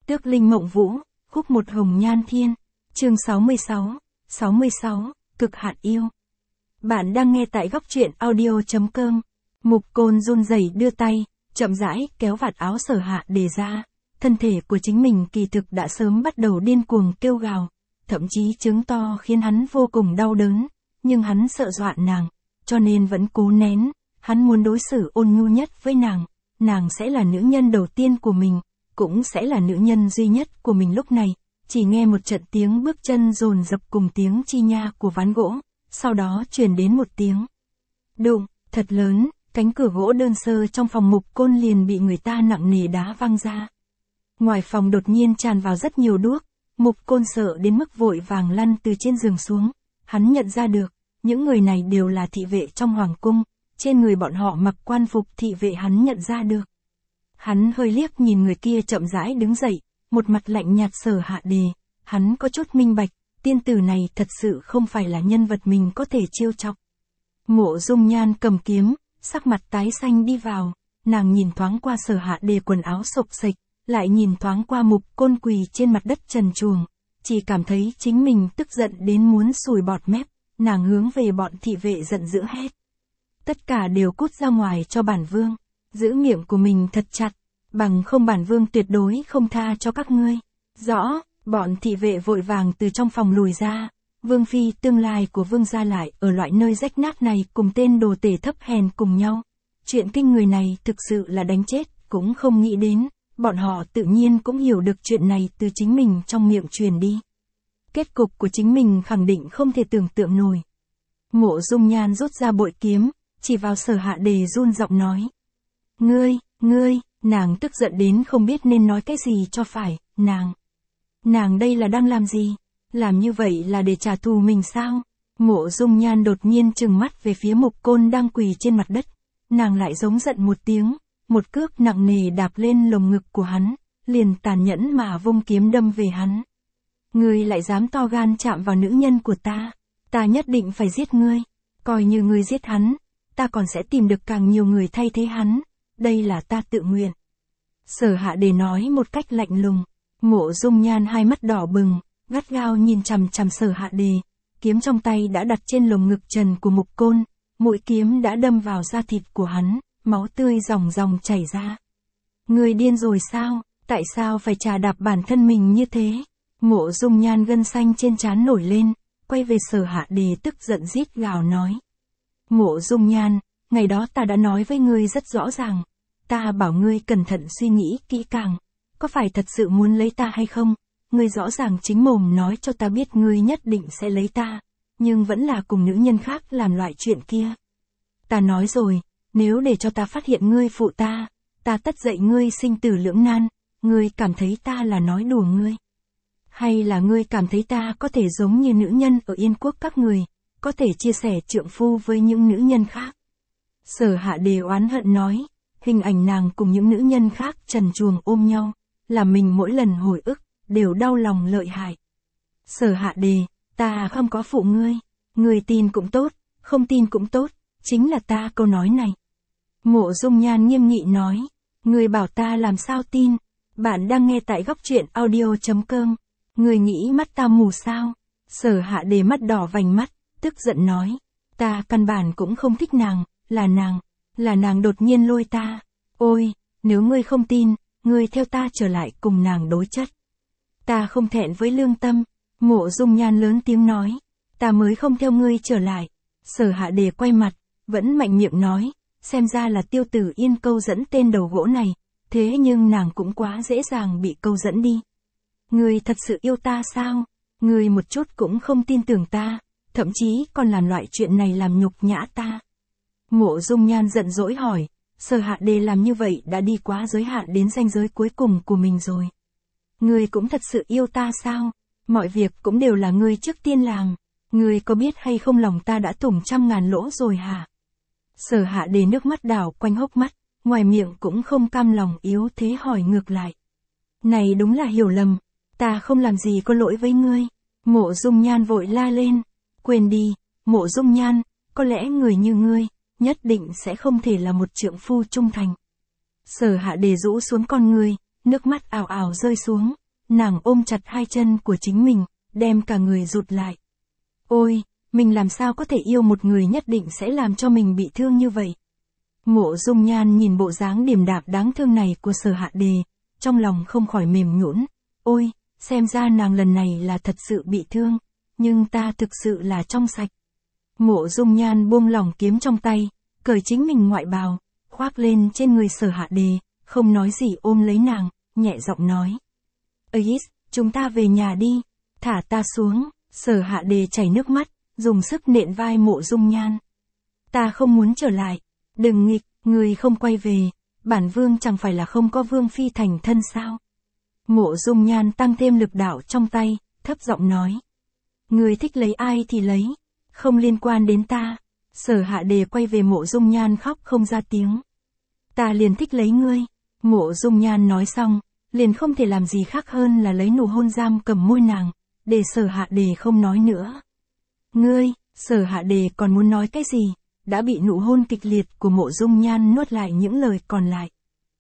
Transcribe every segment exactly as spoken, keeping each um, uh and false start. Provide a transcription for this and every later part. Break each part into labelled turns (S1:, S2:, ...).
S1: Tước Linh Mộng Vũ, khúc một Hồng Nhan Thiên, chương sáu mươi sáu, sáu mươi sáu, Cực hạn yêu. Bạn đang nghe tại góc truyện audio.com. Mục Côn run rẩy đưa tay, chậm rãi kéo vạt áo Sở Hạ Đề ra. Thân thể của chính mình kỳ thực đã sớm bắt đầu điên cuồng kêu gào, thậm chí trứng to khiến hắn vô cùng đau đớn, nhưng hắn sợ dọa nàng, cho nên vẫn cố nén. Hắn muốn đối xử ôn nhu nhất với nàng, nàng sẽ là nữ nhân đầu tiên của mình, cũng sẽ là nữ nhân duy nhất của mình. Lúc này, chỉ nghe một trận tiếng bước chân dồn dập cùng tiếng chi nha của ván gỗ, sau đó truyền đến một tiếng đụng thật lớn, cánh cửa gỗ đơn sơ trong phòng Mục Côn liền bị người ta nặng nề đá văng ra. Ngoài phòng đột nhiên tràn vào rất nhiều đuốc, Mục Côn sợ đến mức vội vàng lăn từ trên giường xuống. Hắn nhận ra được, những người này đều là thị vệ trong hoàng cung, trên người bọn họ mặc quan phục thị vệ. Hắn nhận ra được. Hắn hơi liếc nhìn người kia chậm rãi đứng dậy, một mặt lạnh nhạt Sở Hạ Đề. Hắn có chút minh bạch, tiên tử này thật sự không phải là nhân vật mình có thể trêu chọc. Mộ Dung Nhan cầm kiếm, sắc mặt tái xanh đi vào, nàng nhìn thoáng qua Sở Hạ Đề quần áo xộc xệch, lại nhìn thoáng qua Mục Côn quỳ trên mặt đất trần truồng, chỉ cảm thấy chính mình tức giận đến muốn sùi bọt mép. Nàng hướng về bọn thị vệ giận dữ hét: tất cả đều cút ra ngoài cho bản vương, giữ miệng của mình thật chặt, bằng không bản vương tuyệt đối không tha cho các ngươi. Rõ. Bọn thị vệ vội vàng từ trong phòng lùi ra. Vương phi tương lai của vương gia lại ở loại nơi rách nát này cùng tên đồ tể thấp hèn cùng nhau. Chuyện kinh người này thực sự là đánh chết cũng không nghĩ đến. Bọn họ tự nhiên cũng hiểu được chuyện này từ chính mình trong miệng truyền đi. Kết cục của chính mình khẳng định không thể tưởng tượng nổi. Mộ Dung Nhan rút ra bội kiếm, chỉ vào Sở Hạ Đề run giọng nói: Ngươi, ngươi, nàng tức giận đến không biết nên nói cái gì cho phải. Nàng, nàng đây là đang làm gì? Làm như vậy là để trả thù mình sao? Mộ Dung Nhan đột nhiên trừng mắt về phía Mục Côn đang quỳ trên mặt đất. Nàng lại giống giận một tiếng, một cước nặng nề đạp lên lồng ngực của hắn, liền tàn nhẫn mà vung kiếm đâm về hắn. Ngươi lại dám to gan chạm vào nữ nhân của ta, ta nhất định phải giết ngươi. Coi như ngươi giết hắn, ta còn sẽ tìm được càng nhiều người thay thế hắn. Đây là ta tự nguyện. Sở Hạ Đề nói một cách lạnh lùng. Mộ Dung Nhan hai mắt đỏ bừng, gắt gao nhìn chằm chằm Sở Hạ Đề. Kiếm trong tay đã đặt trên lồng ngực trần của Mục Côn, mũi kiếm đã đâm vào da thịt của hắn, máu tươi ròng ròng chảy ra. Ngươi điên rồi sao? Tại sao phải chà đạp bản thân mình như thế? Mộ Dung Nhan gân xanh trên trán nổi lên, quay về Sở Hạ Đề tức giận rít gào nói: Mộ Dung Nhan, ngày đó ta đã nói với ngươi rất rõ ràng, ta bảo ngươi cẩn thận suy nghĩ kỹ càng, có phải thật sự muốn lấy ta hay không? Ngươi rõ ràng chính mồm nói cho ta biết ngươi nhất định sẽ lấy ta, nhưng vẫn là cùng nữ nhân khác làm loại chuyện kia. Ta nói rồi, nếu để cho ta phát hiện ngươi phụ ta, ta tất dạy ngươi sinh tử lưỡng nan. Ngươi cảm thấy ta là nói đùa ngươi? Hay là ngươi cảm thấy ta có thể giống như nữ nhân ở Yên Quốc các người, có thể chia sẻ trượng phu với những nữ nhân khác? Sở Hạ Đề oán hận nói, hình ảnh nàng cùng những nữ nhân khác trần truồng ôm nhau, làm mình mỗi lần hồi ức, đều đau lòng lợi hại. Sở Hạ Đề, ta không có phụ ngươi, ngươi tin cũng tốt, không tin cũng tốt, chính là ta câu nói này. Mộ Dung Nhan nghiêm nghị nói, ngươi bảo ta làm sao tin? Bạn đang nghe tại góc truyện audio.com. Ngươi nghĩ mắt ta mù sao? Sở Hạ Đề mắt đỏ vành mắt, tức giận nói, ta căn bản cũng không thích nàng, là nàng, là nàng đột nhiên lôi ta. Ôi, nếu ngươi không tin, ngươi theo ta trở lại cùng nàng đối chất. Ta không thẹn với lương tâm. Mộ Dung Nhan lớn tiếng nói, ta mới không theo ngươi trở lại. Sở Hạ Đề quay mặt, vẫn mạnh miệng nói, xem ra là Tiêu Tử Yên câu dẫn tên đầu gỗ này, thế nhưng nàng cũng quá dễ dàng bị câu dẫn đi. Ngươi thật sự yêu ta sao? Ngươi một chút cũng không tin tưởng ta, thậm chí còn làm loại chuyện này làm nhục nhã ta. Mộ Dung Nhan giận dỗi hỏi, Sở Hạ Đề làm như vậy đã đi quá giới hạn đến ranh giới cuối cùng của mình rồi. Ngươi cũng thật sự yêu ta sao? Mọi việc cũng đều là ngươi trước tiên làm. Ngươi có biết hay không lòng ta đã thủng trăm ngàn lỗ rồi hả? Sở Hạ Đề nước mắt đảo quanh hốc mắt, ngoài miệng cũng không cam lòng yếu thế hỏi ngược lại. Này đúng là hiểu lầm, ta không làm gì có lỗi với ngươi. Mộ Dung Nhan vội la lên, quên đi, Mộ Dung Nhan, có lẽ người như ngươi, nhất định sẽ không thể là một trượng phu trung thành. Sở Hạ Đề rũ xuống con người, nước mắt ào ào rơi xuống, nàng ôm chặt hai chân của chính mình, đem cả người rụt lại. Ôi, mình làm sao có thể yêu một người nhất định sẽ làm cho mình bị thương như vậy. Mộ Dung Nhan nhìn bộ dáng điềm đạm đáng thương này của Sở Hạ Đề, trong lòng không khỏi mềm nhũn. Ôi, xem ra nàng lần này là thật sự bị thương, nhưng ta thực sự là trong sạch. Mộ Dung Nhan buông lỏng kiếm trong tay, cởi chính mình ngoại bào, khoác lên trên người Sở Hạ Đề, không nói gì ôm lấy nàng, nhẹ giọng nói. Ais, chúng ta về nhà đi, thả ta xuống. Sở Hạ Đề chảy nước mắt, dùng sức nện vai Mộ Dung Nhan. Ta không muốn trở lại, đừng nghịch, người không quay về, bản vương chẳng phải là không có vương phi thành thân sao. Mộ Dung Nhan tăng thêm lực đạo trong tay, thấp giọng nói. Người thích lấy ai thì lấy, không liên quan đến ta. Sở Hạ Đề quay về Mộ Dung Nhan khóc không ra tiếng. Ta liền thích lấy ngươi. Mộ Dung Nhan nói xong, liền không thể làm gì khác hơn là lấy nụ hôn giam cầm môi nàng, để Sở Hạ Đề không nói nữa. Ngươi, Sở Hạ Đề còn muốn nói cái gì, đã bị nụ hôn kịch liệt của Mộ Dung Nhan nuốt lại những lời còn lại.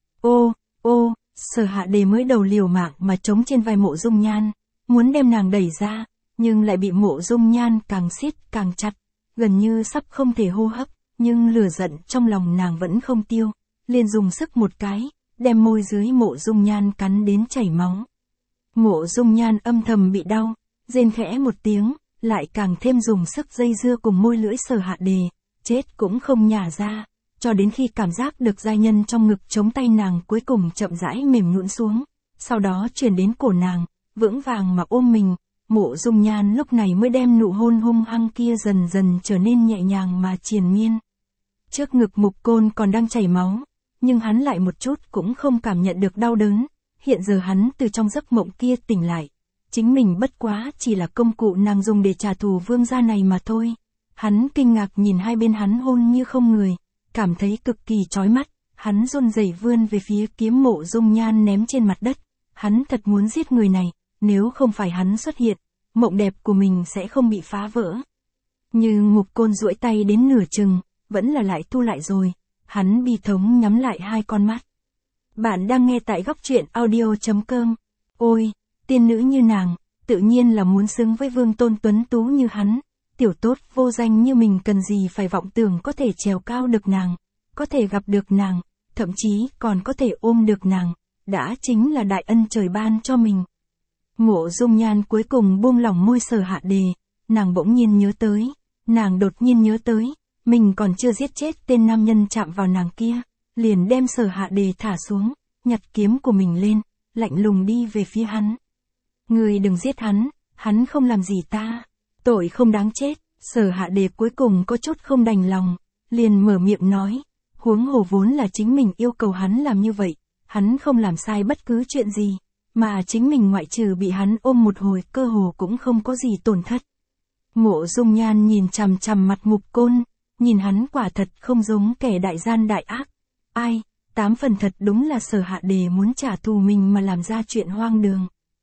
S1: Ô, ô, Sở Hạ Đề mới đầu liều mạng mà chống trên vai Mộ Dung Nhan, muốn đem nàng đẩy ra, nhưng lại bị Mộ Dung Nhan càng siết càng chặt, gần như sắp không thể hô hấp, nhưng lửa giận trong lòng nàng vẫn không tiêu, liền dùng sức một cái, đem môi dưới Mộ Dung Nhan cắn đến chảy máu. Mộ Dung Nhan âm thầm bị đau, rên khẽ một tiếng, lại càng thêm dùng sức dây dưa cùng môi lưỡi Sở Hạ Đề, chết cũng không nhả ra, cho đến khi cảm giác được giai nhân trong ngực chống tay nàng cuối cùng chậm rãi mềm nhũn xuống, sau đó truyền đến cổ nàng, vững vàng mà ôm mình. Mộ Dung Nhan lúc này mới đem nụ hôn hung hăng kia dần dần trở nên nhẹ nhàng mà triền miên. Trước ngực Mục Côn còn đang chảy máu, nhưng hắn lại một chút cũng không cảm nhận được đau đớn, hiện giờ hắn từ trong giấc mộng kia tỉnh lại. Chính mình bất quá chỉ là công cụ nàng dùng để trả thù vương gia này mà thôi. Hắn kinh ngạc nhìn hai bên hắn hôn như không người, cảm thấy cực kỳ chói mắt, hắn run rẩy vươn về phía kiếm Mộ Dung Nhan ném trên mặt đất. Hắn thật muốn giết người này, nếu không phải hắn xuất hiện, mộng đẹp của mình sẽ không bị phá vỡ. Nhưng Mục Côn duỗi tay đến nửa chừng, vẫn là lại thu lại rồi, hắn bi thống nhắm lại hai con mắt. Bạn đang nghe tại góc truyện audio chấm com. Ôi, tiên nữ như nàng, tự nhiên là muốn xứng với vương tôn tuấn tú như hắn. Tiểu tốt vô danh như mình cần gì phải vọng tưởng có thể trèo cao được nàng, có thể gặp được nàng, thậm chí còn có thể ôm được nàng, đã chính là đại ân trời ban cho mình. Mộ Dung Nhan cuối cùng buông lỏng môi Sở Hạ Đề, nàng bỗng nhiên nhớ tới, nàng đột nhiên nhớ tới, mình còn chưa giết chết tên nam nhân chạm vào nàng kia, liền đem Sở Hạ Đề thả xuống, nhặt kiếm của mình lên, lạnh lùng đi về phía hắn. Người đừng giết hắn, hắn không làm gì ta, tội không đáng chết. Sở Hạ Đề cuối cùng có chút không đành lòng, liền mở miệng nói, huống hồ vốn là chính mình yêu cầu hắn làm như vậy, hắn không làm sai bất cứ chuyện gì, mà chính mình ngoại trừ bị hắn ôm một hồi cơ hồ cũng không có gì tổn thất. Mộ Dung Nhan nhìn chằm chằm mặt Mục Côn, nhìn hắn quả thật không giống kẻ đại gian đại ác. Ai, tám phần thật đúng là Sở Hạ Đề muốn trả thù mình mà làm ra chuyện hoang đường.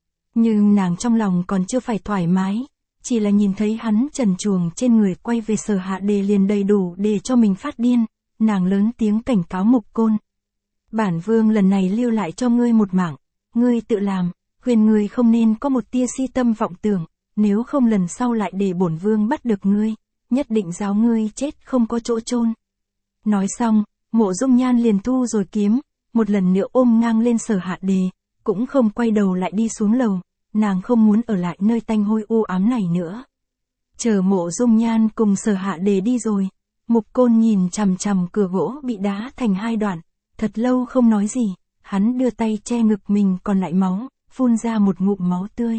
S1: Nhưng nàng trong lòng còn chưa phải thoải mái, chỉ là nhìn thấy hắn trần truồng trên người quay về Sở Hạ Đề liền đầy đủ để cho mình phát điên, nàng lớn tiếng cảnh cáo Mục Côn. Bản vương lần này lưu lại cho ngươi một mạng, ngươi tự làm, khuyên ngươi không nên có một tia si tâm vọng tưởng, nếu không lần sau lại để bổn vương bắt được ngươi, nhất định giáo ngươi chết không có chỗ chôn. Nói xong, Mộ Dung Nhan liền thu rồi kiếm, một lần nữa ôm ngang lên Sở Hạ Đề, cũng không quay đầu lại đi xuống lầu, nàng không muốn ở lại nơi tanh hôi u ám này nữa. Chờ Mộ Dung Nhan cùng Sở Hạ Đề đi rồi, Mục Côn nhìn chằm chằm cửa gỗ bị đá thành hai đoạn, thật lâu không nói gì, hắn đưa tay che ngực mình còn lại máu, phun ra một ngụm máu tươi.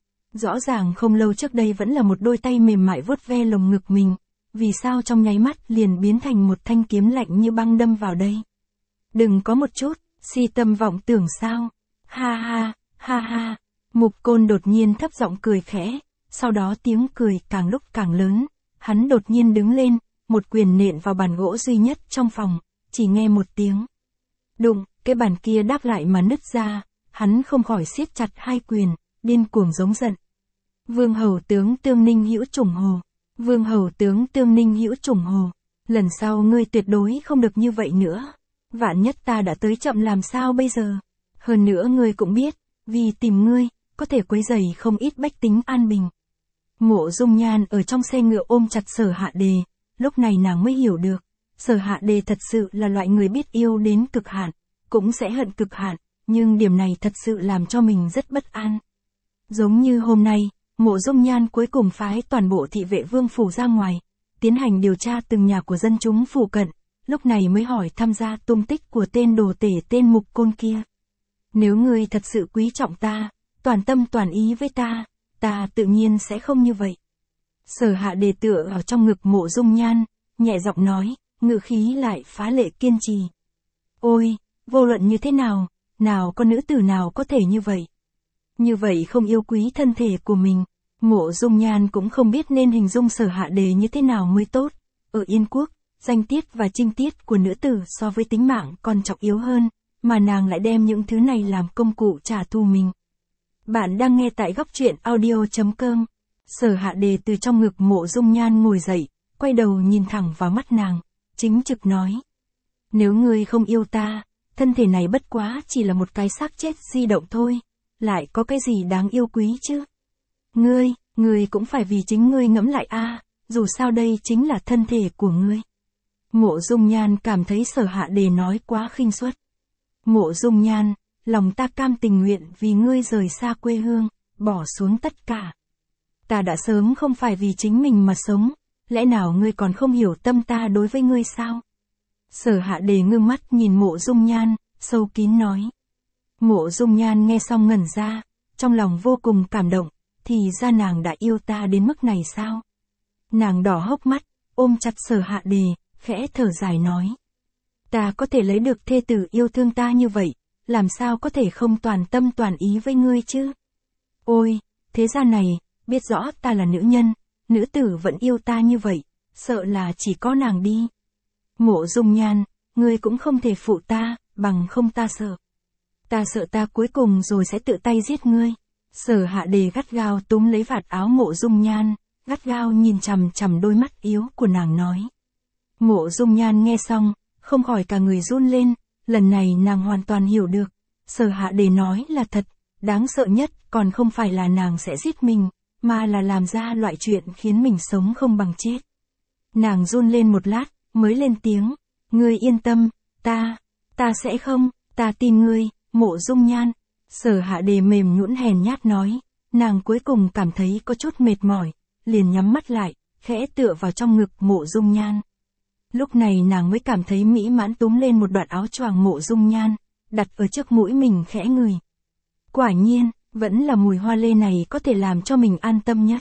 S1: Rõ ràng không lâu trước đây vẫn là một đôi tay mềm mại vuốt ve lồng ngực mình, vì sao trong nháy mắt liền biến thành một thanh kiếm lạnh như băng đâm vào đây. Đừng có một chút, si tâm vọng tưởng sao, ha ha, ha ha. Mục Côn đột nhiên thấp giọng cười khẽ, sau đó tiếng cười càng lúc càng lớn, hắn đột nhiên đứng lên, một quyền nện vào bàn gỗ duy nhất trong phòng, chỉ nghe một tiếng đụng, cái bàn kia đáp lại mà nứt ra, hắn không khỏi siết chặt hai quyền, điên cuồng giống giận. Vương hầu tướng Tương Ninh hữu chủng hồ, Vương hầu tướng Tương Ninh hữu chủng hồ, lần sau ngươi tuyệt đối không được như vậy nữa, vạn nhất ta đã tới chậm làm sao bây giờ? Hơn nữa ngươi cũng biết, vì tìm ngươi, có thể quấy rầy không ít bách tính an bình. Mộ Dung Nhan ở trong xe ngựa ôm chặt Sở Hạ Đề, lúc này nàng mới hiểu được, Sở Hạ Đề thật sự là loại người biết yêu đến cực hạn, cũng sẽ hận cực hạn, nhưng điểm này thật sự làm cho mình rất bất an. Giống như hôm nay, Mộ Dung Nhan cuối cùng phái toàn bộ thị vệ vương phủ ra ngoài, tiến hành điều tra từng nhà của dân chúng phủ cận, lúc này mới hỏi tham gia tung tích của tên đồ tể tên Mục Côn kia. Nếu ngươi thật sự quý trọng ta, toàn tâm toàn ý với ta, ta tự nhiên sẽ không như vậy. Sở Hạ Đề tựa ở trong ngực Mộ Dung Nhan, nhẹ giọng nói, ngữ khí lại phá lệ kiên trì. Ôi, vô luận như thế nào, nào có nữ tử nào có thể như vậy. Như vậy không yêu quý thân thể của mình, Mộ Dung Nhan cũng không biết nên hình dung Sở Hạ Đề như thế nào mới tốt. Ở Yên Quốc, danh tiết và trinh tiết của nữ tử so với tính mạng còn trọng yếu hơn, mà nàng lại đem những thứ này làm công cụ trả thù mình. Bạn đang nghe tại góc truyện audio chấm com. Sở Hạ Đề từ trong ngực Mộ Dung Nhan ngồi dậy, quay đầu nhìn thẳng vào mắt nàng, chính trực nói. Nếu ngươi không yêu ta, thân thể này bất quá chỉ là một cái xác chết di động thôi, lại có cái gì đáng yêu quý chứ? Ngươi, ngươi cũng phải vì chính ngươi ngẫm lại a, dù sao đây chính là thân thể của ngươi. Mộ Dung Nhan cảm thấy Sở Hạ Đề nói quá khinh suất. Mộ Dung Nhan, lòng ta cam tình nguyện vì ngươi rời xa quê hương, bỏ xuống tất cả. Ta đã sớm không phải vì chính mình mà sống, lẽ nào ngươi còn không hiểu tâm ta đối với ngươi sao? Sở Hạ Đề ngưng mắt nhìn Mộ Dung Nhan, sâu kín nói. Mộ Dung Nhan nghe xong ngẩn ra, trong lòng vô cùng cảm động, thì ra nàng đã yêu ta đến mức này sao? Nàng đỏ hốc mắt, ôm chặt Sở Hạ Đề, khẽ thở dài nói. Ta có thể lấy được thê tử yêu thương ta như vậy, làm sao có thể không toàn tâm toàn ý với ngươi chứ? Ôi, thế gian này, biết rõ ta là nữ nhân, nữ tử vẫn yêu ta như vậy, sợ là chỉ có nàng đi. Mộ Dung Nhan, ngươi cũng không thể phụ ta, bằng không ta sợ. Ta sợ ta cuối cùng rồi sẽ tự tay giết ngươi. Sở Hạ Đề gắt gao túm lấy vạt áo Mộ Dung Nhan, gắt gao nhìn chằm chằm đôi mắt yếu của nàng nói. Mộ Dung Nhan nghe xong, không khỏi cả người run lên, lần này nàng hoàn toàn hiểu được. Sở Hạ Đề nói là thật, đáng sợ nhất còn không phải là nàng sẽ giết mình, mà là làm ra loại chuyện khiến mình sống không bằng chết. Nàng run lên một lát, mới lên tiếng, ngươi yên tâm, ta, ta sẽ không, ta tin ngươi, Mộ Dung Nhan. Sở Hạ Đề mềm nhũn hèn nhát nói, nàng cuối cùng cảm thấy có chút mệt mỏi, liền nhắm mắt lại, khẽ tựa vào trong ngực Mộ Dung Nhan. Lúc này nàng mới cảm thấy mỹ mãn túm lên một đoạn áo choàng Mộ Dung Nhan, đặt ở trước mũi mình khẽ ngửi. Quả nhiên, vẫn là mùi hoa lê này có thể làm cho mình an tâm nhất.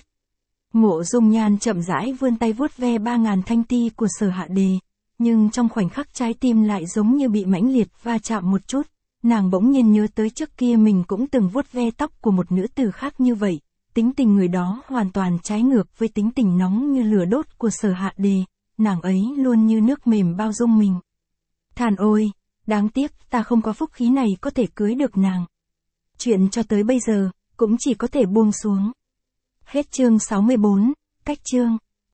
S1: Mộ Dung Nhan chậm rãi vươn tay vuốt ve ba ngàn thanh ti của Sở Hạ Đề, nhưng trong khoảnh khắc trái tim lại giống như bị mãnh liệt va chạm một chút, nàng bỗng nhiên nhớ tới trước kia mình cũng từng vuốt ve tóc của một nữ tử khác như vậy, tính tình người đó hoàn toàn trái ngược với tính tình nóng như lửa đốt của Sở Hạ Đề, nàng ấy luôn như nước mềm bao dung mình. Thàn ôi, đáng tiếc ta không có phúc khí này có thể cưới được nàng. Chuyện cho tới bây giờ, cũng chỉ có thể buông xuống. Hết chương sáu mươi bốn, cách chương.